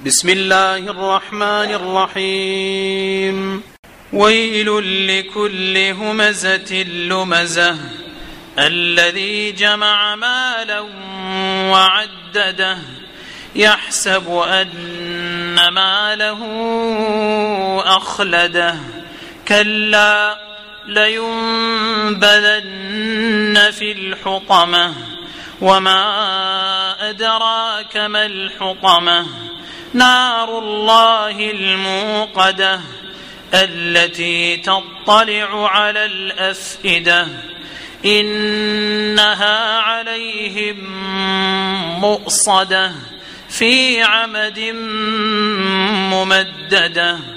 بسم الله الرحمن الرحيم. ويل لكل همزة لمزة الذي جمع مالا وعدده يحسب أن ماله أخلده كلا لينبذن في الحطمة وما أدراك ما الحطمة نار الله الموقدة التي تطلع على الأفئدة إنها عليهم مؤصدة في عمد ممددة.